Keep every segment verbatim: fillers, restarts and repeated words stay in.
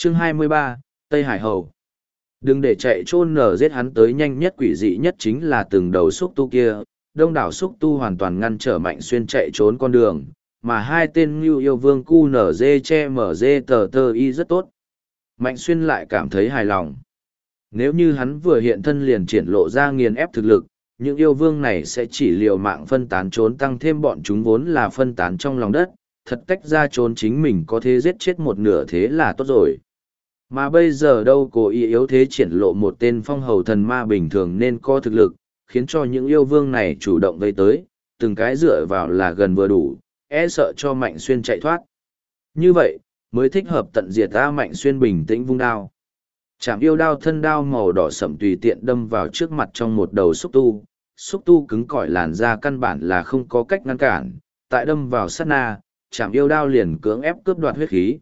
Chương hai mươi ba, Tây Hải Hầu. Đừng để chạy chôn nở giết hắn tới nhanh nhất, quỷ dị nhất chính là từng đầu xúc tu kia, đông đảo xúc tu hoàn toàn ngăn trở Mạnh Xuyên chạy trốn con đường, mà hai tên Ngưu Yêu Vương cu nở dê che mở dê tờ tơ y rất tốt. Mạnh Xuyên lại cảm thấy hài lòng. Nếu như hắn vừa hiện thân liền triển lộ ra nghiền ép thực lực, những yêu vương này sẽ chỉ liều mạng phân tán trốn, tăng thêm bọn chúng vốn là phân tán trong lòng đất, thật tách ra trốn chính mình có thể giết chết một nửa thế là tốt rồi. Mà bây giờ đâu cố ý yếu thế triển lộ một tên phong hầu thần ma bình thường nên có thực lực, khiến cho những yêu vương này chủ động vây tới, từng cái dựa vào là gần vừa đủ, e sợ cho Mạnh Xuyên chạy thoát. Như vậy, mới thích hợp tận diệt ta. Mạnh Xuyên bình tĩnh vung đao. Chảm yêu đao thân đao màu đỏ sẫm tùy tiện đâm vào trước mặt trong một đầu xúc tu, xúc tu cứng cỏi làn da căn bản là không có cách ngăn cản, tại đâm vào sát na, chảm yêu đao liền cưỡng ép cướp đoạt huyết khí.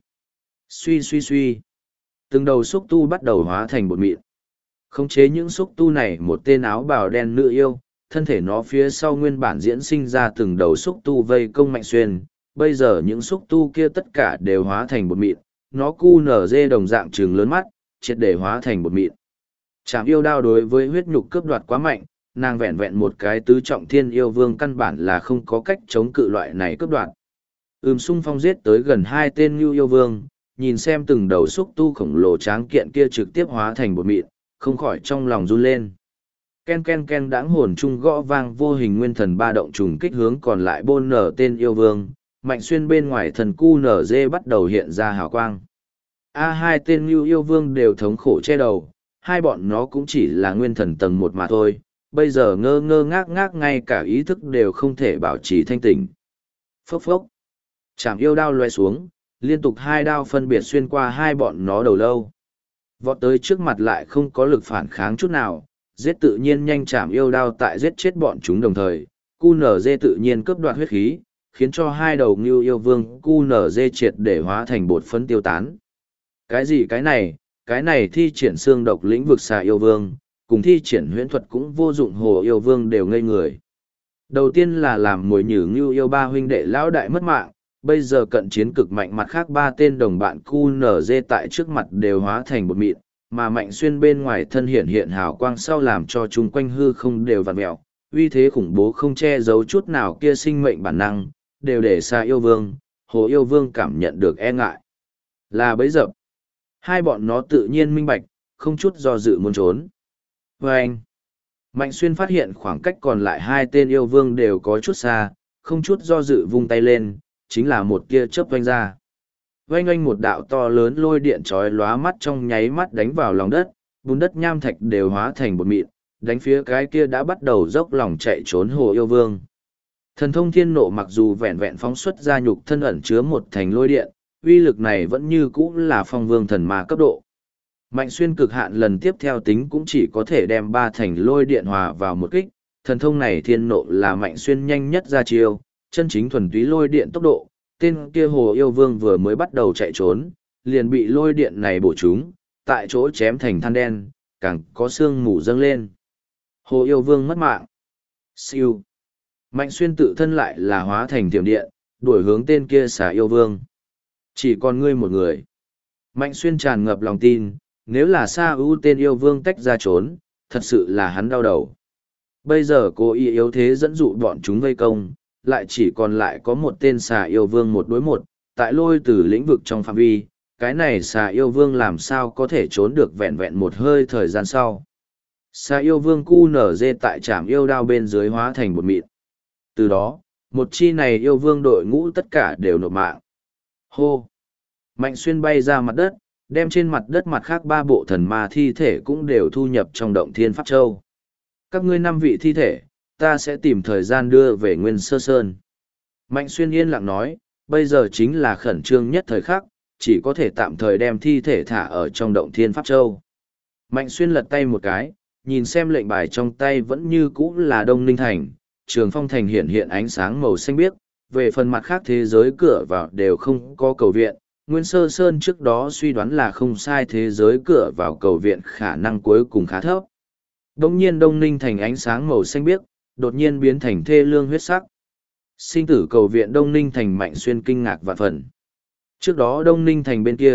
Suy suy suy, từng đầu xúc tu bắt đầu hóa thành bột mịn. Khống chế những xúc tu này một tên áo bào đen nữ yêu, thân thể nó phía sau nguyên bản diễn sinh ra từng đầu xúc tu vây công Mạnh Xuyên, bây giờ những xúc tu kia tất cả đều hóa thành bột mịn, nó cu nở dê đồng dạng trừng lớn mắt, triệt để hóa thành bột mịn. Chảm yêu đao đối với huyết nhục cướp đoạt quá mạnh, nàng vẹn vẹn một cái tứ trọng thiên yêu vương căn bản là không có cách chống cự loại này cướp đoạt. Ừm xung phong giết tới gần hai tên Ngưu yêu vương, nhìn xem từng đầu xúc tu khổng lồ tráng kiện kia trực tiếp hóa thành bột mịn, không khỏi trong lòng run lên. Ken ken ken đãng hồn trung gõ vang vô hình nguyên thần ba động trùng kích hướng còn lại bôn nở tên yêu vương, Mạnh Xuyên bên ngoài thần cu nở dê bắt đầu hiện ra hào quang. A hai tên Ngưu yêu vương đều thống khổ che đầu, hai bọn nó cũng chỉ là nguyên thần tầng một mà thôi, bây giờ ngơ ngơ ngác ngác ngay cả ý thức đều không thể bảo trì thanh tỉnh. Phốc phốc. Chảm yêu đao loe xuống, liên tục hai đao phân biệt xuyên qua hai bọn nó đầu lâu. Vọt tới trước mặt lại không có lực phản kháng chút nào, giết tự nhiên nhanh chảm yêu đao tại giết chết bọn chúng đồng thời, cu nở dê tự nhiên cướp đoạt huyết khí, khiến cho hai đầu Ngưu yêu vương cu nở dê triệt để hóa thành bột phấn tiêu tán. Cái gì cái này, cái này thi triển xương độc lĩnh vực xà yêu vương, cùng thi triển huyễn thuật cũng vô dụng hồ yêu vương đều ngây người. Đầu tiên là làm mồi nhử Ngưu yêu ba huynh đệ lão đại mất mạng, bây giờ cận chiến cực mạnh mặt khác ba tên đồng bạn cu nở dê tại trước mặt đều hóa thành bột mịn, mà Mạnh Xuyên bên ngoài thân hiện hiện hào quang sau làm cho chung quanh hư không đều vặn mẹo, uy thế khủng bố không che giấu chút nào kia sinh mệnh bản năng, đều để xà yêu vương, hồ yêu vương cảm nhận được e ngại. Là bấy dập. Hai bọn nó tự nhiên minh bạch, không chút do dự muốn trốn. Và anh, Mạnh Xuyên phát hiện khoảng cách còn lại hai tên yêu vương đều có chút xa, không chút do dự vung tay lên, chính là một tia chớp vanh ra. Vanh oanh một đạo to lớn lôi điện chói lóa mắt trong nháy mắt đánh vào lòng đất, bùn đất nham thạch đều hóa thành bột mịn, đánh phía cái kia đã bắt đầu dốc lòng chạy trốn hồ yêu vương. Thần thông thiên nộ mặc dù vẹn vẹn phóng xuất ra nhục thân ẩn chứa một thành lôi điện, uy lực này vẫn như cũ là phong vương thần ma cấp độ. Mạnh Xuyên cực hạn lần tiếp theo tính cũng chỉ có thể đem ba thành lôi điện hòa vào một kích, thần thông này thiên nộ là Mạnh Xuyên nhanh nhất ra chiêu, chân chính thuần túy lôi điện tốc độ, tên kia hồ yêu vương vừa mới bắt đầu chạy trốn, liền bị lôi điện này bổ trúng, tại chỗ chém thành than đen, càng có xương mù dâng lên. Hồ yêu vương mất mạng. Siêu. Mạnh Xuyên tự thân lại là hóa thành thiểm điện, đuổi hướng tên kia xà yêu vương. Chỉ còn ngươi một người. Mạnh Xuyên tràn ngập lòng tin, nếu là Sa ưu tên yêu vương tách ra trốn, thật sự là hắn đau đầu. Bây giờ cố ý yếu thế dẫn dụ bọn chúng vây công, lại chỉ còn lại có một tên xà yêu vương một đối một, tại lôi từ lĩnh vực trong phạm vi, cái này xà yêu vương làm sao có thể trốn được vẹn vẹn một hơi thời gian sau. Xà yêu vương cu nở dê tại trảm yêu đao bên dưới hóa thành một mịn. Từ đó, một chi này yêu vương đội ngũ tất cả đều nộp mạng. Hô! Mạnh Xuyên bay ra mặt đất, đem trên mặt đất mặt khác ba bộ thần ma thi thể cũng đều thu nhập trong động thiên pháp châu. Các ngươi năm vị thi thể, ta sẽ tìm thời gian đưa về Nguyên Sơ Sơn. Mạnh Xuyên yên lặng nói, bây giờ chính là khẩn trương nhất thời khắc, chỉ có thể tạm thời đem thi thể thả ở trong động thiên pháp châu. Mạnh Xuyên lật tay một cái, nhìn xem lệnh bài trong tay vẫn như cũ là Đông Ninh Thành, Trường Phong Thành hiện hiện ánh sáng màu xanh biếc, về phần mặt khác thế giới cửa vào đều không có cầu viện. Nguyên Sơ Sơn trước đó suy đoán là không sai, thế giới cửa vào cầu viện khả năng cuối cùng khá thấp. Đông nhiên Đông Ninh Thành ánh sáng màu xanh biếc, đột nhiên biến thành thê lương huyết sắc. Sinh tử cầu viện Đông Ninh Thành. Mạnh Xuyên kinh ngạc vạn phần. Trước đó Đông Ninh Thành bên kia,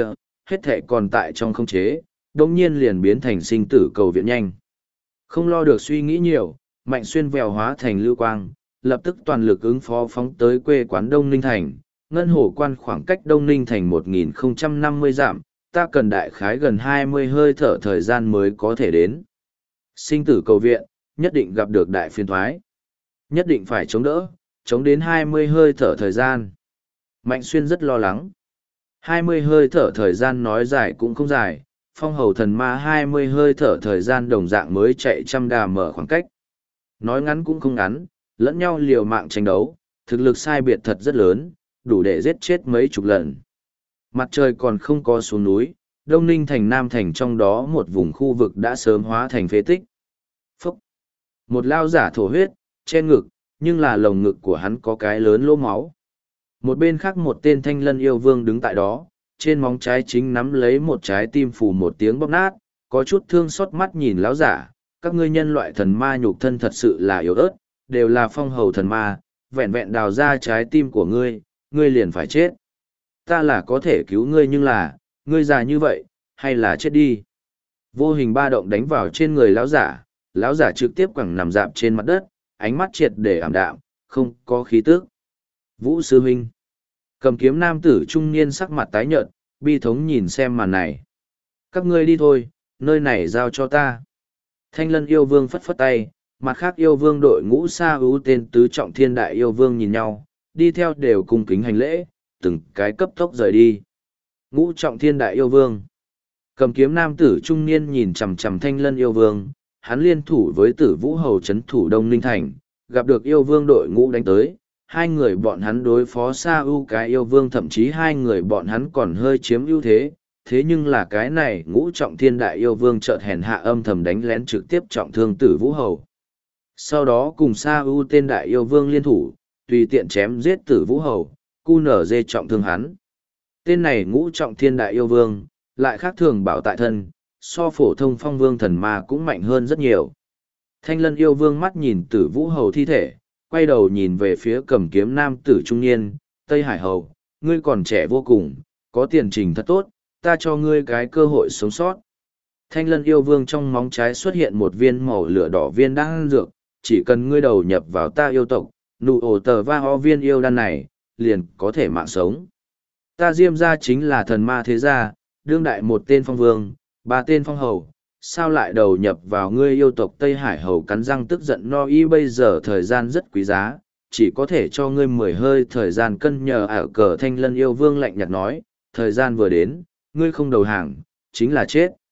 hết thể còn tại trong không chế, đồng nhiên liền biến thành sinh tử cầu viện nhanh. Không lo được suy nghĩ nhiều, Mạnh Xuyên vèo hóa thành lưu quang, lập tức toàn lực ứng phó phóng tới quê quán Đông Ninh Thành. Ngân Hổ Quan khoảng cách Đông Ninh Thành một nghìn không trăm năm mươi dặm, ta cần đại khái gần hai mươi hơi thở thời gian mới có thể đến. Sinh tử cầu viện, nhất định gặp được đại phiên thoái. Nhất định phải chống đỡ, chống đến hai mươi hơi thở thời gian. Mạnh Xuyên rất lo lắng. hai mươi hơi thở thời gian nói dài cũng không dài, phong hầu thần ma hai mươi hơi thở thời gian đồng dạng mới chạy trăm đà mở khoảng cách. Nói ngắn cũng không ngắn, lẫn nhau liều mạng tranh đấu, thực lực sai biệt thật rất lớn, đủ để giết chết mấy chục lần. Mặt trời còn không có xuống núi, Đông Ninh thành Nam thành trong đó một vùng khu vực đã sớm hóa thành phế tích. Phúc! Một lao giả thổ huyết, che ngực, nhưng là lồng ngực của hắn có cái lớn lỗ máu. Một bên khác một tên thanh lân yêu vương đứng tại đó, trên móng trái chính nắm lấy một trái tim phù một tiếng bóp nát, có chút thương xót mắt nhìn lão giả, các ngươi nhân loại thần ma nhục thân thật sự là yếu ớt, đều là phong hầu thần ma, vẹn vẹn đào ra trái tim của ngươi, ngươi liền phải chết. Ta là có thể cứu ngươi nhưng là, ngươi già như vậy, hay là chết đi. Vô hình ba động đánh vào trên người lão giả, lão giả trực tiếp quẳng nằm dạp trên mặt đất, ánh mắt triệt để ảm đạm, không có khí tức. Vũ sư huynh. Cầm kiếm nam tử trung niên sắc mặt tái nhợt, bi thống nhìn xem màn này. Các ngươi đi thôi, nơi này giao cho ta. Thanh lân yêu vương phất phất tay, mặt khác yêu vương đội ngũ xa ưu tên tứ trọng thiên đại yêu vương nhìn nhau, đi theo đều cung kính hành lễ, từng cái cấp tốc rời đi. Ngũ trọng thiên đại yêu vương. Cầm kiếm nam tử trung niên nhìn chằm chằm thanh lân yêu vương, hắn liên thủ với tử vũ hầu chấn thủ Đông Ninh Thành, gặp được yêu vương đội ngũ đánh tới, hai người bọn hắn đối phó Sa ưu cái yêu vương, thậm chí hai người bọn hắn còn hơi chiếm ưu thế, thế nhưng là cái này ngũ trọng thiên đại yêu vương chợt hèn hạ âm thầm đánh lén trực tiếp trọng thương tử vũ hầu. Sau đó cùng Sa ưu tên đại yêu vương liên thủ, tùy tiện chém giết tử vũ hầu, cu nở dê trọng thương hắn. Tên này ngũ trọng thiên đại yêu vương, lại khác thường bảo tại thân, so phổ thông phong vương thần ma cũng mạnh hơn rất nhiều. Thanh lân yêu vương mắt nhìn tử vũ hầu thi thể, quay đầu nhìn về phía cầm kiếm nam tử trung niên, Tây Hải hầu, ngươi còn trẻ vô cùng, có tiền trình thật tốt, ta cho ngươi cái cơ hội sống sót. Thanh lân yêu vương trong móng trái xuất hiện một viên màu lửa đỏ viên đan dược, chỉ cần ngươi đầu nhập vào ta yêu tộc, nụ ổ tờ va ho viên yêu đan này, liền có thể mạng sống. Ta Diêm gia chính là thần ma thế gia, đương đại một tên phong vương, ba tên phong hầu, sao lại đầu nhập vào ngươi yêu tộc Tây Hải hầu cắn răng tức giận no y bây giờ thời gian rất quý giá, chỉ có thể cho ngươi mười hơi thời gian cân nhờ ở cờ thanh lân yêu vương lạnh nhạt nói, thời gian vừa đến, ngươi không đầu hàng, chính là chết.